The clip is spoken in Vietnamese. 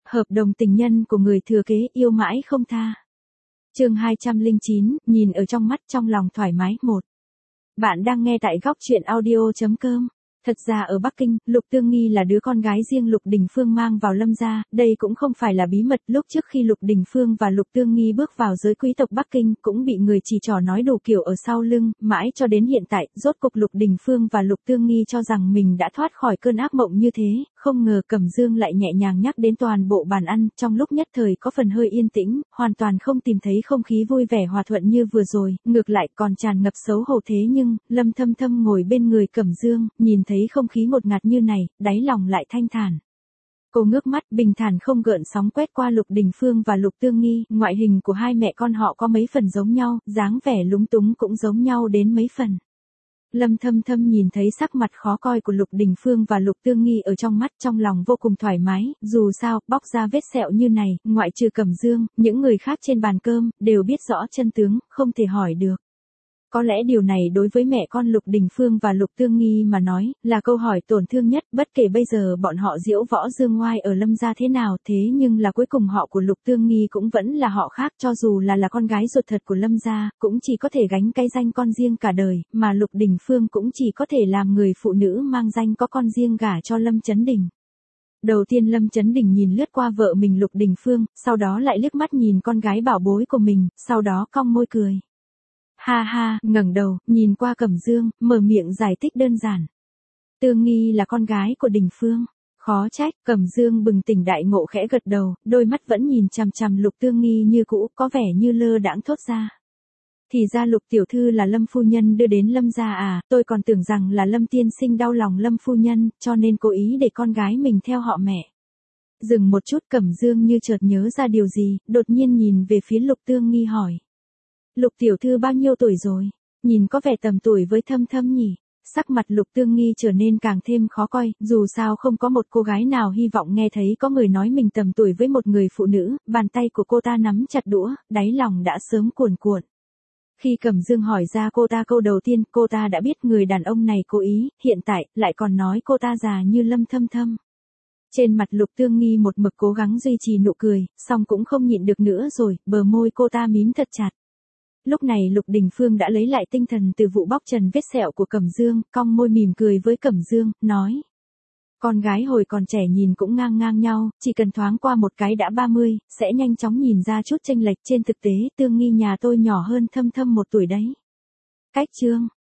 Hợp đồng tình nhân của người thừa kế yêu mãi không tha. Chương 209, nhìn ở trong mắt trong lòng thoải mái 1. Bạn đang nghe tại góc truyện audio.com. Thật ra ở Bắc Kinh, Lục Tương Nghi là đứa con gái riêng Lục Đình Phương mang vào Lâm gia, đây cũng không phải là bí mật. Lúc trước khi Lục Đình Phương và Lục Tương Nghi bước vào giới quý tộc Bắc Kinh, cũng bị người chỉ trỏ nói đủ kiểu ở sau lưng, mãi cho đến hiện tại, rốt cục Lục Đình Phương và Lục Tương Nghi cho rằng mình đã thoát khỏi cơn ác mộng như thế, không ngờ Cẩm Dương lại nhẹ nhàng nhắc đến toàn bộ bàn ăn, trong lúc nhất thời có phần hơi yên tĩnh, hoàn toàn không tìm thấy không khí vui vẻ hòa thuận như vừa rồi, ngược lại còn tràn ngập xấu hổ. Thế nhưng, Lâm Thâm Thâm ngồi bên người Cẩm Dương, nhìn thấy không khí ngột ngạt như này, đáy lòng lại thanh thản. Cô ngước mắt bình thản không gợn sóng quét qua Lục Đình Phương và Lục Tương Nghi, ngoại hình của hai mẹ con họ có mấy phần giống nhau, dáng vẻ lúng túng cũng giống nhau đến mấy phần. Lâm Thâm Thâm nhìn thấy sắc mặt khó coi của Lục Đình Phương và Lục Tương Nghi ở trong mắt, trong lòng vô cùng thoải mái, dù sao, bóc ra vết sẹo như này, ngoại trừ Cẩm Dương, những người khác trên bàn cơm, đều biết rõ chân tướng, không thể hỏi được. Có lẽ điều này đối với mẹ con Lục Đình Phương và Lục Tương Nghi mà nói, là câu hỏi tổn thương nhất, bất kể bây giờ bọn họ diễu võ dương ngoai ở Lâm gia thế nào, thế nhưng là cuối cùng họ của Lục Tương Nghi cũng vẫn là họ khác, cho dù là con gái ruột thật của Lâm gia, cũng chỉ có thể gánh cái danh con riêng cả đời, mà Lục Đình Phương cũng chỉ có thể làm người phụ nữ mang danh có con riêng gả cho Lâm Chấn Đình. Đầu tiên Lâm Chấn Đình nhìn lướt qua vợ mình Lục Đình Phương, sau đó lại liếc mắt nhìn con gái bảo bối của mình, sau đó cong môi cười. Ha ha, ngẩng đầu, nhìn qua Cẩm Dương, mở miệng giải thích đơn giản. Tương Nghi là con gái của Đình Phương. Khó trách, Cẩm Dương bừng tỉnh đại ngộ khẽ gật đầu, đôi mắt vẫn nhìn chằm chằm Lục Tương Nghi như cũ, có vẻ như lơ đãng thốt ra. Thì ra Lục tiểu thư là Lâm phu nhân đưa đến Lâm gia à, tôi còn tưởng rằng là Lâm tiên sinh đau lòng Lâm phu nhân, cho nên cố ý để con gái mình theo họ mẹ. Dừng một chút, Cẩm Dương như chợt nhớ ra điều gì, đột nhiên nhìn về phía Lục Tương Nghi hỏi. Lục tiểu thư bao nhiêu tuổi rồi? Nhìn có vẻ tầm tuổi với Thâm Thâm nhỉ? Sắc mặt Lục Tương Nghi trở nên càng thêm khó coi, dù sao không có một cô gái nào hy vọng nghe thấy có người nói mình tầm tuổi với một người phụ nữ, bàn tay của cô ta nắm chặt đũa, đáy lòng đã sớm cuồn cuộn. Khi Cẩm Dương hỏi ra cô ta câu đầu tiên, cô ta đã biết người đàn ông này cố ý, hiện tại, lại còn nói cô ta già như Lâm Thâm Thâm. Trên mặt Lục Tương Nghi một mực cố gắng duy trì nụ cười, song cũng không nhịn được nữa rồi, bờ môi cô ta mím thật chặt. Lúc này Lục Đình Phương đã lấy lại tinh thần từ vụ bóc trần vết sẹo của Cẩm Dương, cong môi mỉm cười với Cẩm Dương, nói. Con gái hồi còn trẻ nhìn cũng ngang ngang nhau, chỉ cần thoáng qua một cái đã 30, sẽ nhanh chóng nhìn ra chút chênh lệch. Trên thực tế Tương Nghi nhà tôi nhỏ hơn Thâm Thâm 1 tuổi đấy. Cách chương,